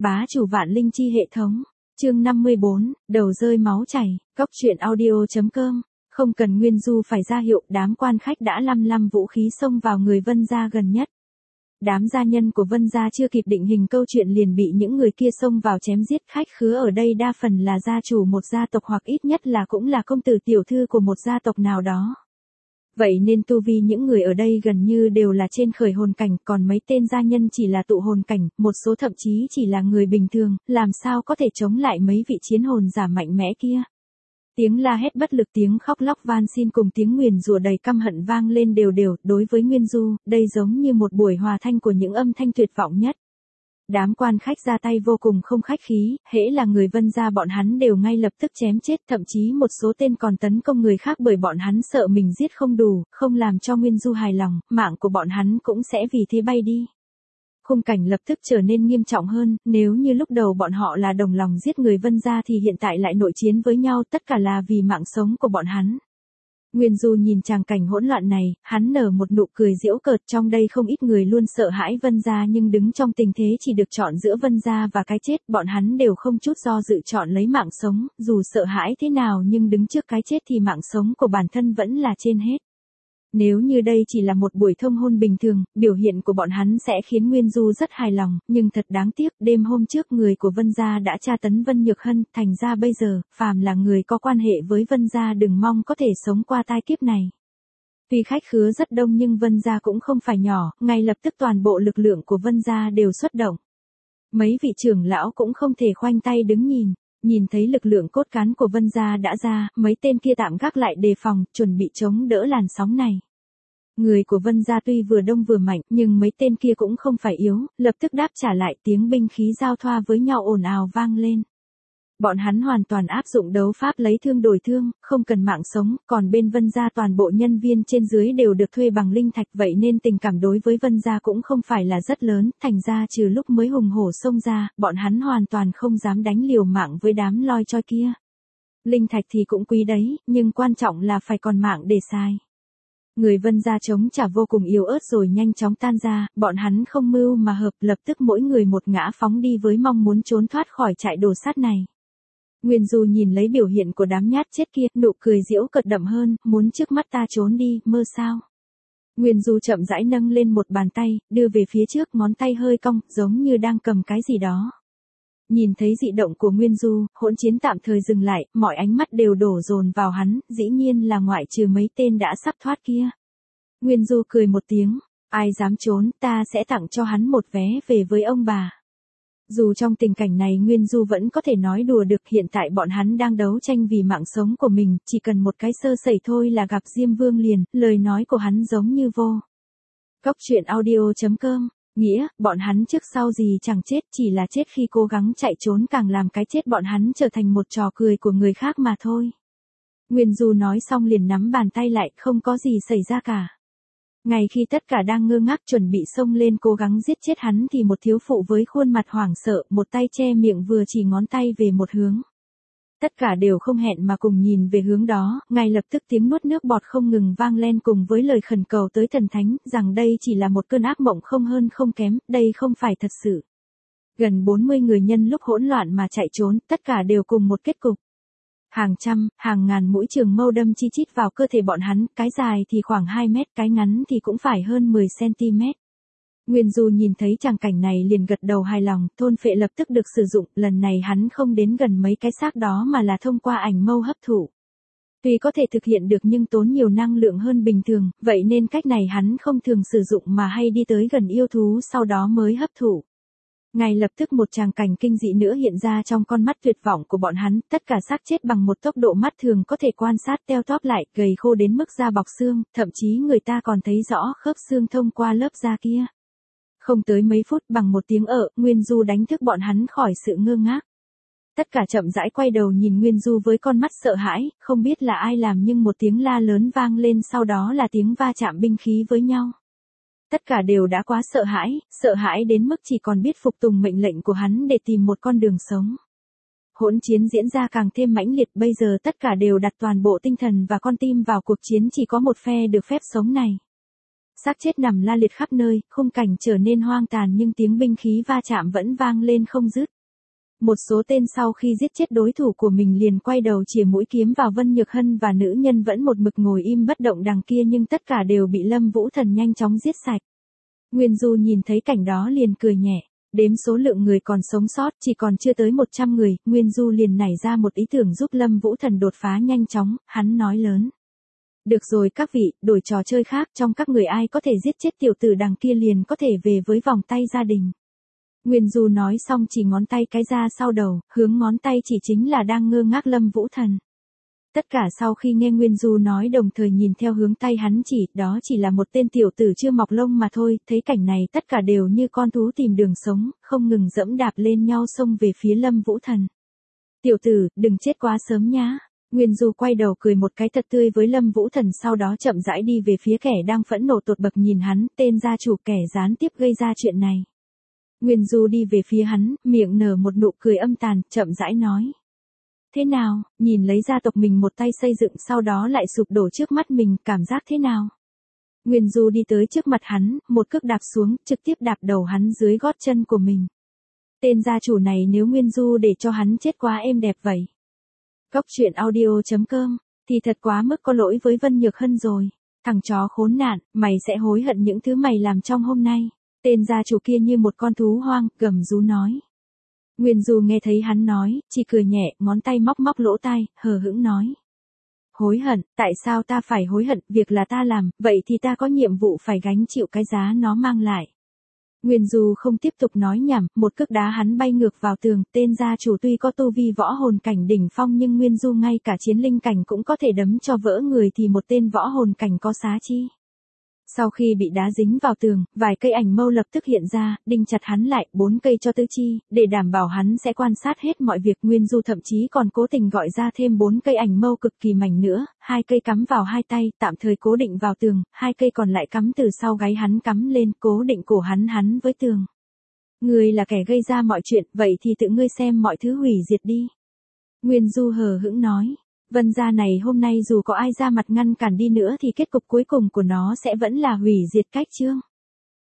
Bá chủ vạn linh chi hệ thống. Chương 54, đầu rơi máu chảy, cóc truyện audio.com. Không cần Nguyên Du phải ra hiệu, đám quan khách đã lăm vũ khí xông vào người Vân gia gần nhất. Đám gia nhân của Vân gia chưa kịp định hình câu chuyện liền bị những người kia xông vào chém giết. Khách khứa ở đây đa phần là gia chủ một gia tộc hoặc ít nhất là cũng là công tử tiểu thư của một gia tộc nào đó. Vậy nên tu vi những người ở đây gần như đều là trên khởi hồn cảnh, còn mấy tên gia nhân chỉ là tụ hồn cảnh, một số thậm chí chỉ là người bình thường, làm sao có thể chống lại mấy vị chiến hồn giả mạnh mẽ kia. Tiếng la hét bất lực, tiếng khóc lóc van xin cùng tiếng nguyền rủa đầy căm hận vang lên đều đều. Đối với Nguyên Du, đây giống như một buổi hòa thanh của những âm thanh tuyệt vọng nhất. Đám quan khách ra tay vô cùng không khách khí, hễ là người Vân gia bọn hắn đều ngay lập tức chém chết, thậm chí một số tên còn tấn công người khác bởi bọn hắn sợ mình giết không đủ, không làm cho Nguyên Du hài lòng, mạng của bọn hắn cũng sẽ vì thế bay đi. Khung cảnh lập tức trở nên nghiêm trọng hơn, nếu như lúc đầu bọn họ là đồng lòng giết người Vân gia thì hiện tại lại nội chiến với nhau, tất cả là vì mạng sống của bọn hắn. Nguyên Du nhìn tràng cảnh hỗn loạn này, hắn nở một nụ cười giễu cợt. Trong đây không ít người luôn sợ hãi Vân gia nhưng đứng trong tình thế chỉ được chọn giữa Vân gia và cái chết, bọn hắn đều không chút do dự chọn lấy mạng sống, dù sợ hãi thế nào nhưng đứng trước cái chết thì mạng sống của bản thân vẫn là trên hết. Nếu như đây chỉ là một buổi thông hôn bình thường, biểu hiện của bọn hắn sẽ khiến Nguyên Du rất hài lòng, nhưng thật đáng tiếc, đêm hôm trước người của Vân gia đã tra tấn Vân Nhược Hân, thành ra bây giờ, phàm là người có quan hệ với Vân gia đừng mong có thể sống qua tai kiếp này. Tuy khách khứa rất đông nhưng Vân gia cũng không phải nhỏ, ngay lập tức toàn bộ lực lượng của Vân gia đều xuất động. Mấy vị trưởng lão cũng không thể khoanh tay đứng nhìn thấy lực lượng cốt cán của Vân gia đã ra, mấy tên kia tạm gác lại đề phòng, chuẩn bị chống đỡ làn sóng này. Người của Vân gia tuy vừa đông vừa mạnh, nhưng mấy tên kia cũng không phải yếu, lập tức đáp trả lại, tiếng binh khí giao thoa với nhau ồn ào vang lên. Bọn hắn hoàn toàn áp dụng đấu pháp lấy thương đổi thương, không cần mạng sống, còn bên Vân gia toàn bộ nhân viên trên dưới đều được thuê bằng linh thạch, vậy nên tình cảm đối với Vân gia cũng không phải là rất lớn, thành ra trừ lúc mới hùng hổ xông ra, bọn hắn hoàn toàn không dám đánh liều mạng với đám loi choi kia. Linh thạch thì cũng quý đấy, nhưng quan trọng là phải còn mạng để xài. Người Vân gia chống trả vô cùng yếu ớt rồi nhanh chóng tan ra, bọn hắn không mưu mà hợp, lập tức mỗi người một ngã phóng đi với mong muốn trốn thoát khỏi trại đồ sát này. Nguyên Du nhìn lấy biểu hiện của đám nhát chết kia, nụ cười giễu cợt đậm hơn, muốn trước mắt ta trốn đi, mơ sao. Nguyên Du chậm rãi nâng lên một bàn tay, đưa về phía trước, ngón tay hơi cong, giống như đang cầm cái gì đó. Nhìn thấy dị động của Nguyên Du, hỗn chiến tạm thời dừng lại, mọi ánh mắt đều đổ dồn vào hắn, dĩ nhiên là ngoại trừ mấy tên đã sắp thoát kia. Nguyên Du cười một tiếng, ai dám trốn, ta sẽ tặng cho hắn một vé về với ông bà. Dù trong tình cảnh này Nguyên Du vẫn có thể nói đùa được, hiện tại bọn hắn đang đấu tranh vì mạng sống của mình, chỉ cần một cái sơ sẩy thôi là gặp Diêm Vương liền, lời nói của hắn giống như vô. Cóc truyện audio.com. Nghĩa, bọn hắn trước sau gì chẳng chết, chỉ là chết khi cố gắng chạy trốn càng làm cái chết bọn hắn trở thành một trò cười của người khác mà thôi. Nguyên Du nói xong liền nắm bàn tay lại, không có gì xảy ra cả. Ngay khi tất cả đang ngơ ngác chuẩn bị xông lên cố gắng giết chết hắn thì một thiếu phụ với khuôn mặt hoảng sợ, một tay che miệng vừa chỉ ngón tay về một hướng. Tất cả đều không hẹn mà cùng nhìn về hướng đó, ngay lập tức tiếng nuốt nước bọt không ngừng vang lên cùng với lời khẩn cầu tới thần thánh, rằng đây chỉ là một cơn ác mộng không hơn không kém, đây không phải thật sự. Gần 40 người nhân lúc hỗn loạn mà chạy trốn, tất cả đều cùng một kết cục. Hàng trăm, hàng ngàn mũi trường mâu đâm chi chít vào cơ thể bọn hắn, cái dài thì khoảng 2 mét, cái ngắn thì cũng phải hơn 10 cm. Nguyên Du nhìn thấy tràng cảnh này liền gật đầu hài lòng, thôn phệ lập tức được sử dụng, lần này hắn không đến gần mấy cái xác đó mà là thông qua ảnh mâu hấp thụ. Tuy có thể thực hiện được nhưng tốn nhiều năng lượng hơn bình thường, vậy nên cách này hắn không thường sử dụng mà hay đi tới gần yêu thú sau đó mới hấp thụ. Ngay lập tức một tràng cảnh kinh dị nữa hiện ra trong con mắt tuyệt vọng của bọn hắn, tất cả xác chết bằng một tốc độ mắt thường có thể quan sát teo tóp lại, gầy khô đến mức da bọc xương, thậm chí người ta còn thấy rõ khớp xương thông qua lớp da kia. Không tới mấy phút bằng một tiếng Nguyên Du đánh thức bọn hắn khỏi sự ngơ ngác. Tất cả chậm rãi quay đầu nhìn Nguyên Du với con mắt sợ hãi, không biết là ai làm nhưng một tiếng la lớn vang lên sau đó là tiếng va chạm binh khí với nhau. Tất cả đều đã quá sợ hãi đến mức chỉ còn biết phục tùng mệnh lệnh của hắn để tìm một con đường sống. Hỗn chiến diễn ra càng thêm mãnh liệt, bây giờ tất cả đều đặt toàn bộ tinh thần và con tim vào cuộc chiến, chỉ có một phe được phép sống này. Xác chết nằm la liệt khắp nơi, khung cảnh trở nên hoang tàn nhưng tiếng binh khí va chạm vẫn vang lên không dứt. Một số tên sau khi giết chết đối thủ của mình liền quay đầu chĩa mũi kiếm vào Vân Nhược Hân và nữ nhân vẫn một mực ngồi im bất động đằng kia nhưng tất cả đều bị Lâm Vũ Thần nhanh chóng giết sạch. Nguyên Du nhìn thấy cảnh đó liền cười nhẹ, đếm số lượng người còn sống sót chỉ còn chưa tới 100 người, Nguyên Du liền nảy ra một ý tưởng giúp Lâm Vũ Thần đột phá nhanh chóng, hắn nói lớn. Được rồi các vị, đổi trò chơi khác, trong các người ai có thể giết chết tiểu tử đằng kia liền có thể về với vòng tay gia đình. Nguyên Du nói xong chỉ ngón tay cái ra sau đầu, hướng ngón tay chỉ chính là đang ngơ ngác Lâm Vũ Thần. Tất cả sau khi nghe Nguyên Du nói đồng thời nhìn theo hướng tay hắn chỉ, đó chỉ là một tên tiểu tử chưa mọc lông mà thôi, thấy cảnh này tất cả đều như con thú tìm đường sống, không ngừng dẫm đạp lên nhau xông về phía Lâm Vũ Thần. Tiểu tử, đừng chết quá sớm nhá. Nguyên Du quay đầu cười một cái thật tươi với Lâm Vũ Thần sau đó chậm rãi đi về phía kẻ đang phẫn nộ tột bậc nhìn hắn, tên gia chủ kẻ gián tiếp gây ra chuyện này. Nguyên Du đi về phía hắn, miệng nở một nụ cười âm tàn, chậm rãi nói. Thế nào, nhìn lấy gia tộc mình một tay xây dựng sau đó lại sụp đổ trước mắt mình, cảm giác thế nào? Nguyên Du đi tới trước mặt hắn, một cước đạp xuống, trực tiếp đạp đầu hắn dưới gót chân của mình. Tên gia chủ này nếu Nguyên Du để cho hắn chết quá êm đẹp vậy. Cốc truyện audio.com, thì thật quá mức có lỗi với Vân Nhược Hân rồi. Thằng chó khốn nạn, mày sẽ hối hận những thứ mày làm trong hôm nay. Tên gia chủ kia như một con thú hoang, gầm rú nói. Nguyên Du nghe thấy hắn nói, chỉ cười nhẹ, ngón tay móc móc lỗ tai, hờ hững nói. Hối hận, tại sao ta phải hối hận, việc là ta làm, vậy thì ta có nhiệm vụ phải gánh chịu cái giá nó mang lại. Nguyên Du không tiếp tục nói nhảm, một cước đá hắn bay ngược vào tường, tên gia chủ tuy có tu vi võ hồn cảnh đỉnh phong nhưng Nguyên Du ngay cả chiến linh cảnh cũng có thể đấm cho vỡ người thì một tên võ hồn cảnh có xá chi. Sau khi bị đá dính vào tường, vài cây ảnh mâu lập tức hiện ra, đinh chặt hắn lại, 4 cây cho tứ chi, để đảm bảo hắn sẽ quan sát hết mọi việc. Nguyên Du thậm chí còn cố tình gọi ra thêm 4 cây ảnh mâu cực kỳ mảnh nữa, 2 cây cắm vào 2 tay, tạm thời cố định vào tường, 2 cây còn lại cắm từ sau gáy hắn cắm lên, cố định cổ hắn với tường. Ngươi là kẻ gây ra mọi chuyện, vậy thì tự ngươi xem mọi thứ hủy diệt đi. Nguyên Du hờ hững nói. Vân gia này hôm nay dù có ai ra mặt ngăn cản đi nữa thì kết cục cuối cùng của nó sẽ vẫn là hủy diệt cách chương.